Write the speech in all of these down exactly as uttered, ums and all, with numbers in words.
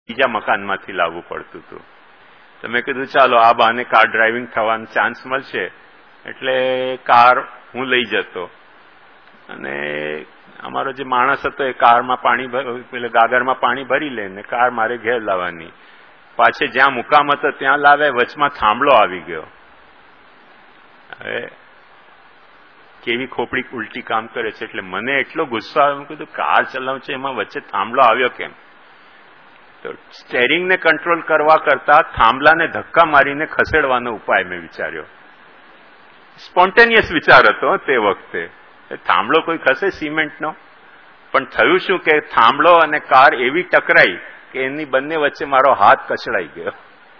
બીજા મકાનમાંથી લાવવું પડતું હતું. તો મેં કીધું ચાલો આ બહાને કાર ડ્રાઇવિંગ થવાનો ચાન્સ મળશે એટલે કાર હું લઈ જતો અને અમારો જે માણસ હતો એ કારમાં પાણી એટલે ગાગરમાં પાણી ભરી લે ને કાર મારે ઘેર લાવવાની. પાછે જ્યાં મુકામ હતો ત્યાં લાવે, વચમાં થાંભલો આવી ગયો. હવે કેવી ખોપડી ઉલટી કામ કરે છે એટલે મને એટલો ગુસ્સો આવ્યો. મેં કીધું કાર ચલાવું છે એમાં વચ્ચે થાંભલો આવ્યો કેમ? તો સ્ટેરિંગને કંટ્રોલ કરવા કરતા થાંભલાને ધક્કા મારીને ખસેડવાનો ઉપાય મેં વિચાર્યો. સ્પોન્ટેનિયસ વિચાર હતો તે વખતે. થાંભલો કોઈ ખસે સિમેન્ટનો? પણ થયું શું કે થાંભલો અને કાર એવી ટકરાઈ કે એની બંને વચ્ચે મારો હાથ કચડાઈ ગયો.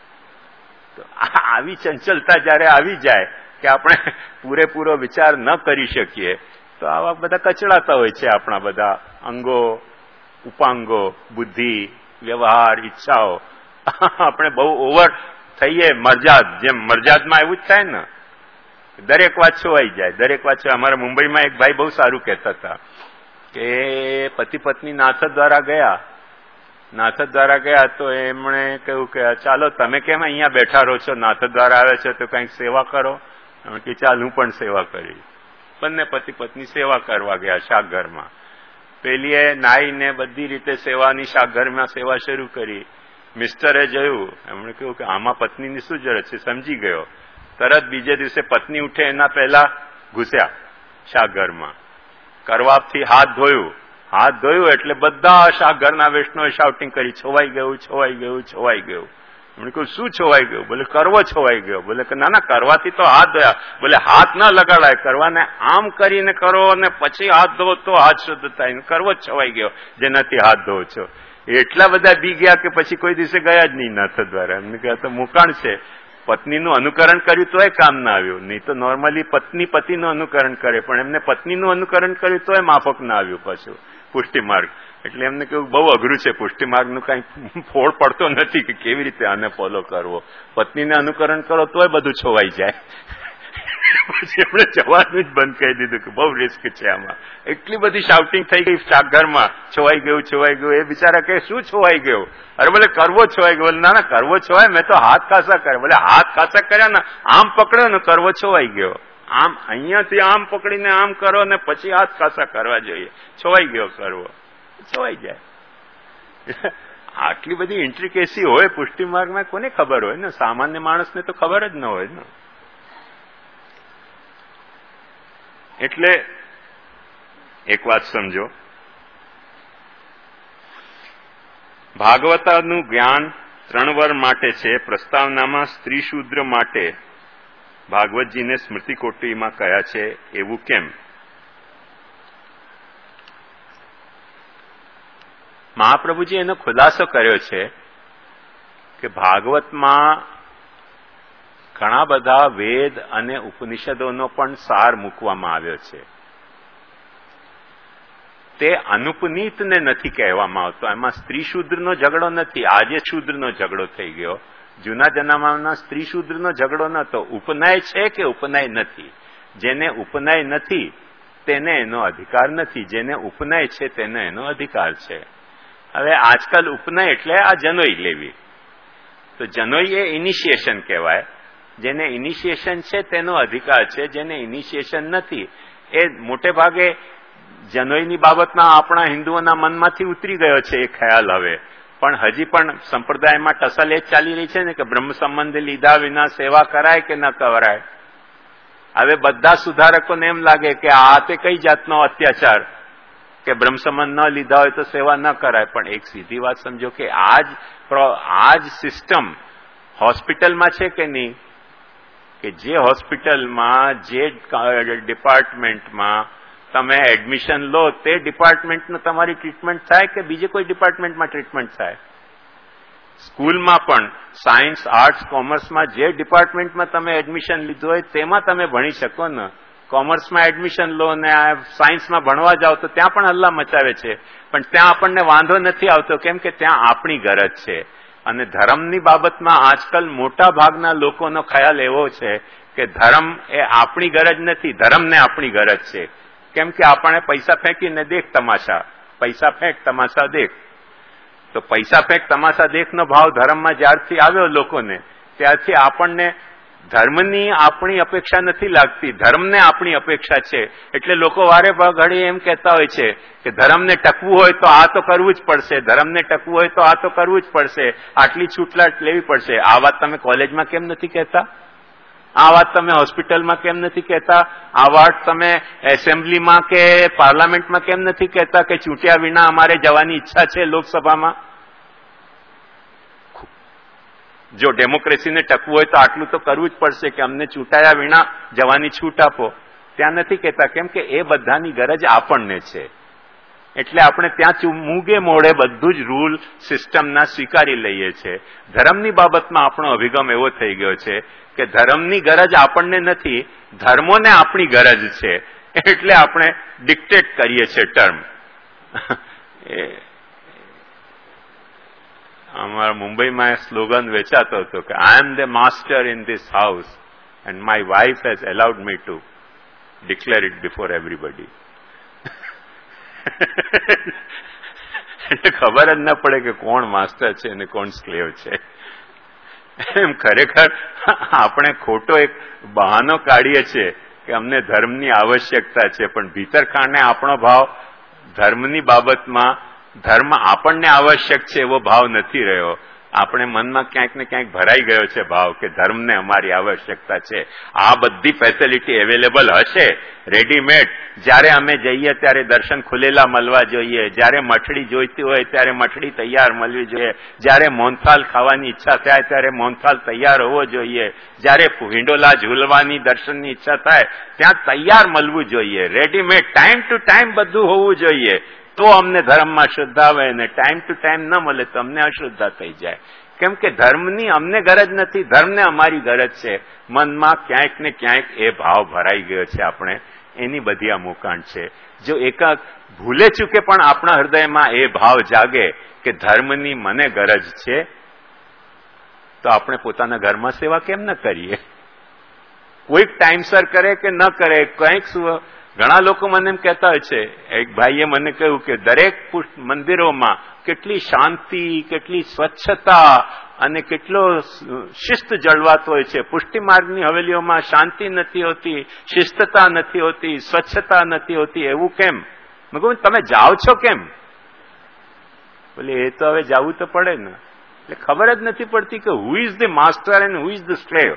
તો આવી ચંચલતા જયારે આવી જાય કે આપણે પૂરેપૂરો વિચાર ન કરી શકીએ તો આવા બધા કચડાતા હોય છે આપણા બધા અંગો, ઉપાંગો, બુદ્ધિ, વ્યવહાર, ઈચ્છાઓ. આપણે બહુ ઓવર થઈએ મરજાદ, જેમ મરજાદમાં એવું જ થાય ને, દરેક વાત છોવાઈ જાય, દરેક વાત છોવાય. અમારા મુંબઈમાં એક ભાઈ બહુ સારું કહેતા હતા કે પતિ પત્ની નાથ દ્વારા ગયા નાથ દ્વારા ગયા તો એમણે કહ્યું કે ચાલો તમે કેમ અહીંયા બેઠા રહો છો, નાથ દ્વારા આવે છે તો કંઈક સેવા કરો. કે ચાલ હું પણ સેવા કરી. બંને પતિ પત્ની સેવા કરવા ગયા શાકઘરમાં. પેલીએ નાઈને બધી રીતે સેવાની શાકઘરમાં સેવા શરૂ કરી. મિસ્ટરે જોયું, એમણે કહ્યું કે આમાં પત્નીની શું જરૂરત છે, સમજી ગયો. તરત બીજે દિવસે પત્ની ઉઠે એના પહેલા ઘૂસ્યા શાકઘરમાં. કરવાપથી હાથ ધોયું. હાથ ધોયું એટલે બધા શાકઘરના વૈષ્ણવે શાઉટિંગ કરી, છોવાઈ ગયું, છોવાઈ ગયું, છોવાઈ ગયું. એમણે કહ્યું શું છોવાઈ ગયું? બોલે કરવો છોવાઈ ગયો. બોલે કે ના ના, કરવાથી તો હાથ ધોયા. બોલે હાથ ના લગાડાય, કરવાને આમ કરીને કરો અને પછી હાથ ધોવો તો હાથ શુદ્ધ થાય. કરવો જ છોવાઈ ગયો જેનાથી હાથ ધોવો છો. એટલા બધા બી ગયા કે પછી કોઈ દિવસે ગયા જ નહીં નાથ દ્વારા. એમને કહ્યા તો મુકાણ છે, પત્નીનું અનુકરણ કર્યું તોય કામ ના આવ્યું. નહીં તો નોર્મલી પત્ની પતિનું અનુકરણ કરે, પણ એમને પત્નીનું અનુકરણ કર્યું તોય માફક ના આવ્યું પાછું પુષ્ટિ માર્ગ. એટલે એમને કેવું બહુ અઘરું છે, પુષ્ટિ માર્ગનું કઈ ફોડ પડતો નથી કે કેવી રીતે આને ફોલો કરવો. પત્નીને અનુકરણ કરો તોય બધું છોવાઈ જાય. પછી એમણે જવાનું જ બંધ કરી દીધું કે બહુ રિસ્ક છે આમાં. એટલી બધી શાઉટિંગ થઈ ગઈ શાકઘરમાં, છોવાઈ ગયું, છોવાઈ ગયું. એ બિચારા કે શું છોવાઈ ગયું? અરે બોલે કરવો છોવાઈ ગયો. બોલે ના ના, કરવો છોવાય, મેં તો હાથ ખાસા કર્યા. બોલે હાથ ખાસા કર્યા ને આમ પકડ્યો ને કરવો છોવાઈ ગયો. આમ અહીંયાથી આમ પકડીને આમ કરો ને પછી હાથ ખાસા કરવા જોઈએ. છોવાઈ ગયો કરવો, છોવાઈ જાય. આટલી બધી ઇન્ટ્રિકેસી હોય પુષ્ટિ માર્ગમાં, કોને ખબર હોય ને? સામાન્ય માણસને તો ખબર જ ન હોય ને. એટલે એક વાત સમજો, ભાગવતાનું જ્ઞાન ત્રણ વર માટે છે. પ્રસ્તાવનામાં સ્ત્રી શૂદ્ર માટે ભાગવતજીને સ્મૃતિ કોટીમાં કયા છે એવું કેમ? મહાપ્રભુજી એનો ખુલાસો કર્યો છે કે ભાગવતમાં ઘણા બધા વેદ અને ઉપનિષદોનો પણ સાર મૂકવામાં આવ્યો છે. તે અનુપનીતને નથી કહેવામાં આવતો. એમાં સ્ત્રી શૂદ્રનો ઝઘડો નથી. આજે શૂદ્રનો ઝઘડો થઈ ગયો. જૂના જમાનામાં સ્ત્રી શૂદ્રનો ઝઘડો નતો. ઉપનય છે કે ઉપનય નથી. જેને ઉપનય નથી તેને એનો અધિકાર નથી, જેને ઉપનય છે તેને એનો અધિકાર છે. હવે આજકાલ ઉપનય એટલે આ જનોઈ લેવી. તો જનોઈ એ ઇનિશિએશન કહેવાય. જેને ઇનિશિએશન છે તેનો અધિકાર છે, જેને ઇનિશિએશન નથી એ મોટે ભાગે જનોઈની બાબતમાં આપણા હિન્દુઓના મનમાંથી ઉતરી ગયો છે એ ખ્યાલ હવે. પણ હજી પણ સંપ્રદાયમાં ટસલ એ જ ચાલી રહી છે ને કે બ્રહ્મ સંબંધ લીધા વિના સેવા કરાય કે ન કરાય. હવે બધા સુધારકોને એમ લાગે કે આ તે કઈ જાતનો અત્યાચાર કે બ્રહ્મ સંબંધ ન લીધા હોય તો સેવા ન કરાય. પણ એક સીધી વાત સમજો કે આજ આજ સિસ્ટમ હોસ્પિટલમાં છે કે નહીં, કે જે હોસ્પિટલમાં જે ડિપાર્ટમેન્ટમાં તમે એડમિશન લો તે ડિપાર્ટમેન્ટનું તમારી ટ્રીટમેન્ટ થાય કે બીજે કોઈ ડિપાર્ટમેન્ટમાં ટ્રીટમેન્ટ થાય. સ્કૂલમાં પણ સાયન્સ, આર્ટ્સ, કોમર્સમાં જે ડિપાર્ટમેન્ટમાં તમે એડમિશન લીધું હોય તેમાં તમે ભણી શકો ને. કોમર્સમાં એડમિશન લો ને સાયન્સમાં ભણવા જાઓ તો ત્યાં પણ હલ્લા મચાવે છે. પણ ત્યાં આપણને વાંધો નથી આવતો, કેમ કે ત્યાં આપણી ગરજ છે. અને ધર્મની બાબતમાં આજકાલ મોટા ભાગના લોકોનો ખ્યાલ એવો છે કે ધર્મ એ આપણી ગરજ નથી, ધર્મને આપણી ગરજ છે. કેમ કે આપણે પૈસા ફેંકીને દેખ તમાશા, પૈસા ફેંક તમાશા દેખ. તો તો પૈસા ફેંક તમાશા દેખનો ભાવ ધર્મમાં જ્યારથી આવ્યો લોકોને, ત્યારથી આપણને ધર્મની આપણી અપેક્ષા નથી લાગતી, ધર્મને આપણી અપેક્ષા છે. એટલે લોકો વારે ઘડી એમ કહેતા હોય છે કે ધર્મને ટકવું હોય તો આ તો કરવું જ પડશે, ધર્મને ટકવું હોય તો આ તો કરવું જ પડશે, આટલી છૂટલાટ લેવી પડશે. આ વાત તમે કોલેજમાં કેમ નથી કહેતા? આ વાત તમે હોસ્પિટલમાં કેમ નથી કહેતા? આ વાત તમે એસેમ્બલીમાં કે પાર્લામેન્ટમાં કેમ નથી કહેતા કે ચૂંટ્યા વિના અમારે જવાની ઈચ્છા છે લોકસભામાં? જો ડેમોક્રેસીને ટકવું હોય તો આટલું તો કરવું જ પડશે કે અમને ચૂંટાયા વિના જવાની છૂટ આપો. ત્યાં નથી કહેતા, કેમ કે એ બધાની ગરજ આપણને છે. એટલે આપણે ત્યાં મૂગે મોડે બધું જ રૂલ સિસ્ટમના સ્વીકારી લઈએ છીએ. ધર્મની બાબતમાં આપણો અભિગમ એવો થઈ ગયો છે કે ધર્મની ગરજ આપણને નથી, ધર્મોને આપણી ગરજ છે. એટલે આપણે ડિક્ટેટ કરીએ છીએ ટર્મ. અમારા મુંબઈમાં એક સ્લોગન વેચાતો હતો કે I am the master in this house and my wife has allowed me to declare it before everybody. એટલે ખબર જ ન પડે કે કોણ માસ્ટર છે અને કોણ સ્લેવ છે. એમ ખરેખર આપણે ખોટો એક બહાનો કાઢીએ છીએ કે અમને ધર્મની આવશ્યકતા છે, પણ ભીતર ખાને આપણો ભાવ ધર્મની બાબતમાં ધર્મ આપણને આવશ્યક છે એવો ભાવ નથી રહ્યો. આપણે મનમાં ક્યાંક ને ક્યાંક ભરાઈ ગયો છે ભાવ કે ધર્મને અમારી આવશ્યકતા છે. આ બધી ફેસિલિટી અવેલેબલ હશે રેડીમેડ. જ્યારે અમે જઈએ ત્યારે દર્શન ખુલેલા મળવા જોઈએ, જ્યારે મઠડી જોઈતી હોય ત્યારે મઠડી તૈયાર મળવી જોઈએ, જ્યારે મોહનથાલ ખાવાની ઈચ્છા થાય ત્યારે મોહનથાલ તૈયાર હોવો જોઈએ, જ્યારે હિંડોલા ઝૂલવાની દર્શનની ઈચ્છા થાય ત્યાં તૈયાર મળવું જોઈએ. રેડીમેડ ટાઈમ ટુ ટાઈમ બધું હોવું જોઈએ. તો અમને ધર્મમાં શ્રદ્ધા આવે, ને ટાઈમ ટુ ટાઈમ ન મળે તો અમને અશ્રદ્ધા થઈ જાય. કેમ કે ધર્મની અમને ગરજ નથી, ધર્મને અમારી ગરજ છે. મનમાં ક્યાંક ને ક્યાંક એ ભાવ ભરાઈ ગયો છે. આપણે એની બધી આ મોકાણ છે. જો એકાક ભૂલે ચૂકે પણ આપણા હૃદયમાં એ ભાવ જાગે કે ધર્મની મને ગરજ છે, તો આપણે પોતાના ઘરમાં સેવા કેમ ન કરીએ? કોઈક ટાઈમસર કરે કે ન કરે, કંઈક ઘણા લોકો મને એમ કહેતા હોય છે. એક ભાઈએ મને કહ્યું કે દરેક મંદિરોમાં કેટલી શાંતિ, કેટલી સ્વચ્છતા અને કેટલો શિસ્ત જળવાતો હોય છે. પુષ્ટિ માર્ગની હવેલીઓમાં શાંતિ નથી હોતી, શિસ્તતા નથી હોતી, સ્વચ્છતા નથી હોતી. એવું કેમ? મેં કહ્યું તમે જાઓ છો કેમ? બોલે એ તો હવે જવું તો પડે ને. એટલે ખબર જ નથી પડતી કે who is the master and who is the slave.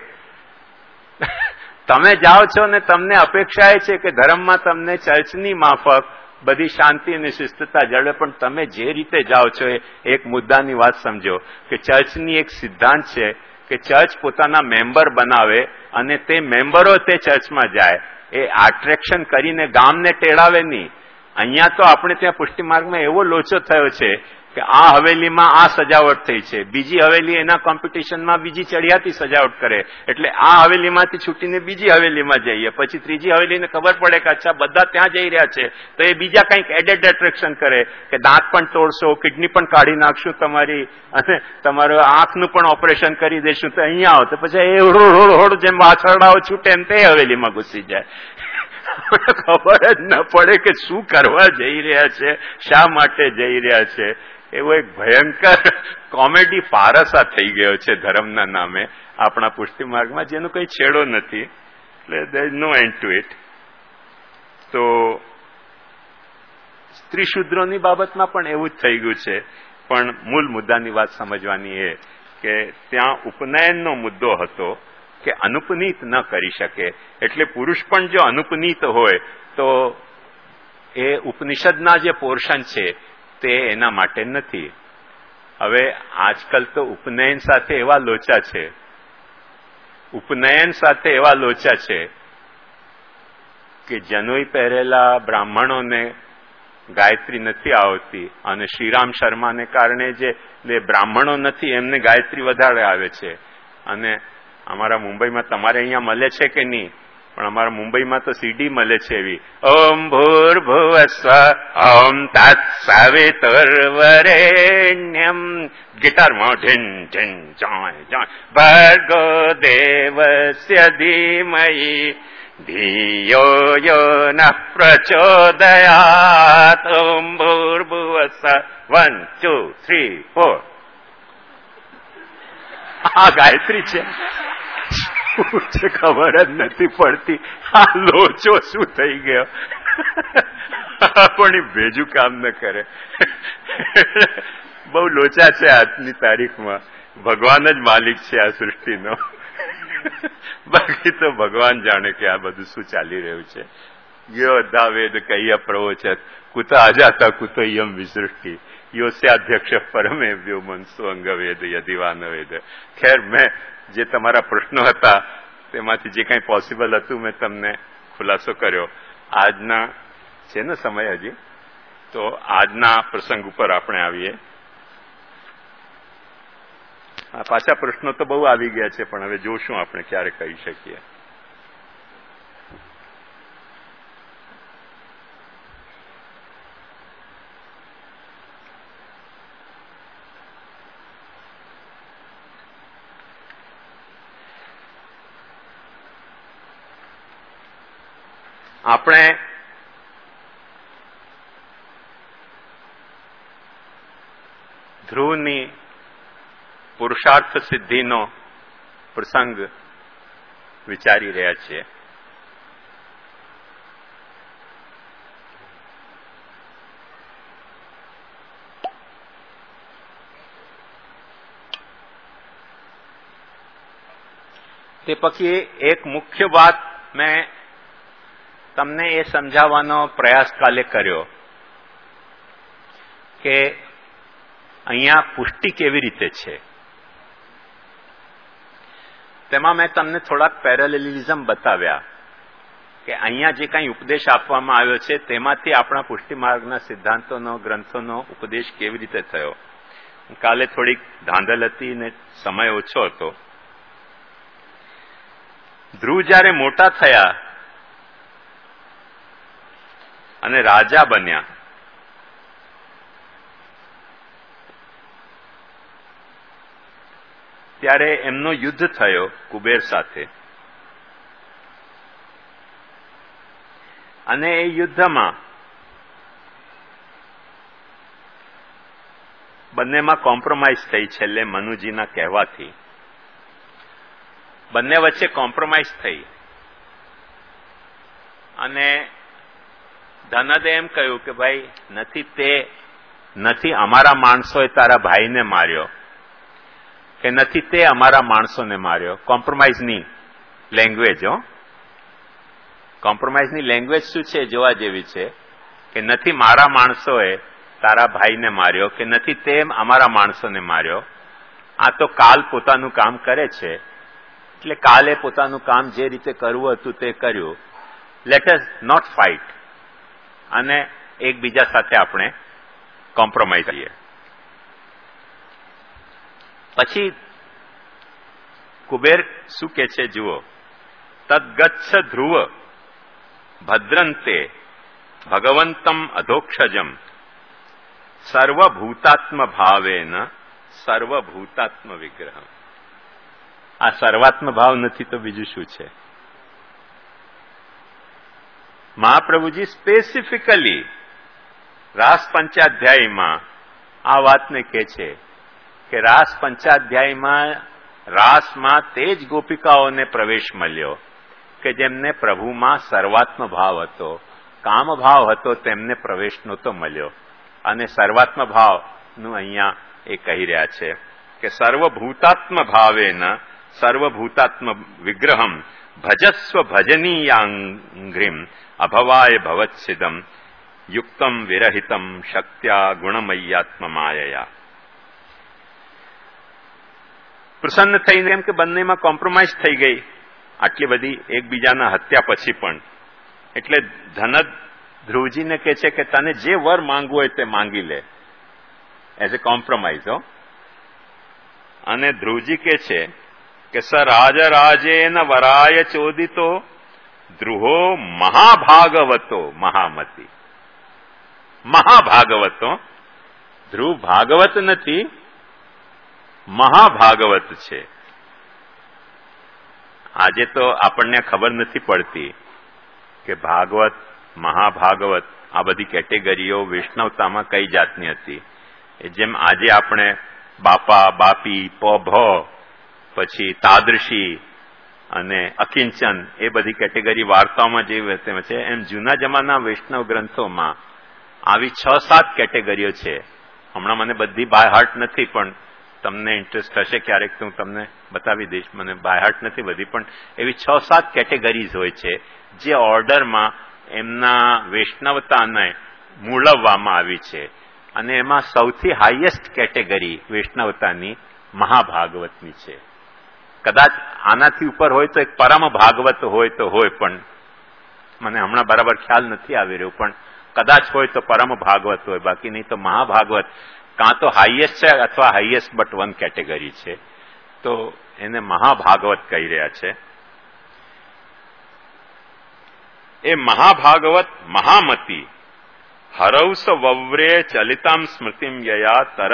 તમે જાઓ છો ને તમને અપેક્ષા એ છે કે ધર્મમાં તમને ચર્ચની માફક બધી શાંતિ અને શિસ્તતા જળવે, પણ તમે જે રીતે જાઓ છો એ એક મુદ્દાની વાત સમજો કે ચર્ચની એક સિદ્ધાંત છે કે ચર્ચ પોતાના મેમ્બર બનાવે અને તે મેમ્બરો તે ચર્ચમાં જાય. એ એટ્રેક્શન કરીને ગામને ટેળાવે નહીં. અહીંયા તો આપણે ત્યાં પુષ્ટિ માર્ગમાં એવો લોચો થયો છે કે આ હવેલીમાં આ સજાવટ થઈ છે, બીજી હવેલી એના કોમ્પિટિશનમાં બીજી ચડિયાતી સજાવટ કરે, એટલે આ હવેલીમાંથી છૂટીને બીજી હવેલીમાં જઈએ, પછી ત્રીજી હવેલીને ખબર પડે કે અચ્છા બધા ત્યાં જઈ રહ્યા છે તો એ બીજા કંઈક એડેડ એટ્રેક્શન કરે કે દાંત પણ તોડશો, કિડની પણ કાઢી નાખશું તમારી, અને તમારું આંખનું પણ ઓપરેશન કરી દેશું, તો અહીંયા આવો. તો પછી એ હોડ હોડ હોડ જેમ વાછરડાઓ છૂટે એમ તે હવેલીમાં ઘૂસી જાય. ખબર જ ન પડે કે શું કરવા જઈ રહ્યા છે, શા માટે જઈ રહ્યા છે. એવો એક ભયંકર કોમેડી પારસા થઈ ગયો છે ધર્મના નામે આપણા પુષ્ટિ માર્ગમાં, જેનો કઈ છેડો નથી. એટલે there is no end to it. તો સ્ત્રી શુદ્રોની બાબતમાં પણ એવું જ થઈ ગયું છે. પણ મૂળ મુદ્દાની વાત સમજવાની એ કે ત્યાં ઉપનયનનો મુદ્દો હતો કે અનુપનીત ન કરી શકે. એટલે પુરુષ પણ જો અનુપનીત હોય તો એ ઉપનિષદના જે પોર્શન છે તે એના માટે નથી. હવે આજકાલ તો ઉપનયન સાથે એવા લોચા છે, ઉપનયન સાથે એવા લોચા છે કે જનોઈ પહેરેલા બ્રાહ્મણોને ગાયત્રી નથી આવતી, અને શ્રીરામ શર્માને કારણે જે બ્રાહ્મણો નથી એમને ગાયત્રી વધારે આવે છે. અને અમારા મુંબઈમાં, તમારે અહીંયા મળે છે કે નહીં, પણ અમારા મુંબઈમાં તો સીડી મળે છે એવી, ઓમ ભૂર્ભુવસ્વ ઓમ તત્સવિતુર્વરેણ્યમ, ગિટારમાં ઢીન ઢીન જોય જોય, ભર્ગો દેવસ્ય ધીમહિ ધિયો યો નઃ પ્રચોદયાત, ઓમ ભૂર્ભુવસ્વ વન ટુ થ્રી ફોર. આ ગાયત્રી છે શું છે ખબર જ નથી પડતી. આ લોચો શું થઈ ગયો પણ એ ભેજું કામ ન કરે. બહુ લોચા છે આજની તારીખમાં. ભગવાન જ માલિક છે આ સૃષ્ટિનો. બાકી તો ભગવાન જાણે કે આ બધું શું ચાલી રહ્યું છે. યોદ્ધા વેદ કૈયા પ્રવોચત કુત અજાતા કુત યમ વિસૃષ્ટિ યોસ્યાધ્યક્ષ પરમે વ્યો મનસો અંગવેદ યદિવાન વેદ. ખેર મેં જે તમારા પ્રશ્નો હતા તેમાંથી જે કંઈ પોસિબલ હતું મેં તમને ખુલાસો કર્યો. આજના છે ને સમય હજી, તો આજના પ્રસંગ ઉપર આપણે આવીએ. પાછા પ્રશ્નો તો બહુ આવી ગયા છે પણ હવે જોશું આપણે ક્યારે કહી શકીએ. આપણે ધ્રુવની પુરુષાર્થ સિદ્ધિનો પ્રસંગ વિચારી રહ્યા છીએ. તે પછી એક મુખ્ય વાત મેં તમને એ સમજાવવાનો પ્રયાસ કાલે કર્યો કે અહીંયા પુષ્ટિ કેવી રીતે છે. તેમાં મેં તમને થોડાક પેરેલેલિઝમ બતાવ્યા કે અહીંયા જે કંઈ ઉપદેશ આપવામાં આવ્યો છે તેમાંથી આપણા પુષ્ટિ માર્ગના સિદ્ધાંતોનો ગ્રંથોનો ઉપદેશ કેવી રીતે થયો. કાલે થોડીક ધાંધલ હતી ને સમય ઓછો હતો. ધ્રુવ જ્યારે મોટા થયા અને રાજા બન્યા ત્યારે એમનો યુદ્ધ થયો કુબેર સાથે. અને એ યુદ્ધમાં બંનેમાં કોમ્પ્રોમાઇઝ થઈ. છેલ્લે મનુજીના કહેવાથી બંને વચ્ચે કોમ્પ્રોમાઇઝ થઈ અને ધનદે એમ કહ્યું કે ભાઈ નથી તે નથી અમારા માણસોએ તારા ભાઈને માર્યો કે નથી તે અમારા માણસોને માર્યો. કોમ્પ્રોમાઇઝની લેંગ્વેજ. હો, કોમ્પ્રોમાઇઝની લેંગ્વેજ શું છે જોવા જેવી છે કે નથી મારા માણસોએ તારા ભાઈને માર્યો કે નથી તે અમારા માણસોને માર્યો. આ તો કાલ પોતાનું કામ કરે છે એટલે કાલે પોતાનું કામ જે રીતે કરવું હતું તે કર્યું. લેટ અસ નોટ ફાઇટ અને એકબીજા સાથે આપણે કોમ્પ્રોમાઇઝ કરીએ. પછી કુબેર શું કે છે જુઓ. તદ્ગચ્છ ધ્રુવ ભદ્રંતે ભગવંતમ અધોક્ષજમ સર્વભૂતાત્મ ભાવેન સર્વભૂતાત્મ વિગ્રહ. આ સર્વાત્મ ભાવ નથી તો બીજું શું છે. મહાપ્રભુજી સ્પેસિફિકલી રાસ પંચાધ્યાયમાં આ વાતને કહે છે કે રાસ પંચાધ્યાયમાં રાસમાં તે જ ગોપિકાઓને પ્રવેશ મળ્યો કે જેમને પ્રભુમાં સર્વાત્મ ભાવ હતો. કામ ભાવ હતો તેમને પ્રવેશ નહોતો મળ્યો. અને સર્વાત્મ ભાવનું અહીંયા એ કહી રહ્યા છે કે સર્વભૂતાત્મ ભાવેન સર્વભૂતાત્મ વિગ્રહમ ભજસ્વ ભજનીયાંઘ્રિમ અભવાય ભવચ્છિદમ યુક્તમ વિરહિતમ શક્ત્યા ગુણમય્યાત્મ માયયા. પ્રસન્ન થઈને એમ કે બંનેમાં કોમ્પ્રોમાઇઝ થઈ ગઈ આટલી બધી એકબીજાના હત્યા પછી પણ. એટલે ધનદ ધ્રુવજીને કહે છે કે તને જે વર માંગવું હોય તે માંગી લે એઝ એ કોમ્પ્રોમાઇઝ. હો, અને ધ્રુવજી કહે છે કે સ રાજરાજેન વરાય ચોદિતો ધ્રુવો મહાભાગવતો મહામતી. મહાભાગવતો. ધ્રુવ ભાગવત નથી, મહાભાગવત છે. આજે તો આપણને ખબર નથી પડતી કે ભાગવત મહાભાગવત આ બધી કેટેગરીઓ વૈષ્ણવતામાં કઈ જાતની હતી. જેમ આજે આપણે બાપા, બાપી, પભ, પછી તાદૃશી અને અકિંચન એ બધી કેટેગરી વાર્તાઓમાં જે છે, એમ જૂના જમાના વૈષ્ણવ ગ્રંથોમાં આવી છ સાત કેટેગરીઓ છે. હમણાં મને બધી બાય હાર્ટ નથી, પણ તમને ઇન્ટરેસ્ટ હશે ક્યારેક તો હું તમને બતાવી દઈશ. મને બાય હાર્ટ નથી બધી, પણ એવી છ સાત કેટેગરીઝ હોય છે જે ઓર્ડરમાં એમના વૈષ્ણવતાને મૂળવવામાં આવી છે. અને એમાં સૌથી હાઈએસ્ટ કેટેગરી વૈષ્ણવતાની મહાભાગવતની છે. કદાચ આનાથી ઉપર હોય તો એક પરમ ભાગવત હોય તો હોય, પણ મને હમણાં બરાબર ખ્યાલ નથી આવી રહ્યો, પણ કદાચ હોય તો પરમ ભાગવત હોય, બાકી નહીં તો મહાભાગવત કાં તો હાઈએસ્ટ છે અથવા હાઈએસ્ટ બટ વન કેટેગરી છે. તો એને મહાભાગવત કહી રહ્યા છે. એ મહાભાગવત મહામતી હરૌસ વવ્રે ચલિતામ સ્મૃતિમ યયા તર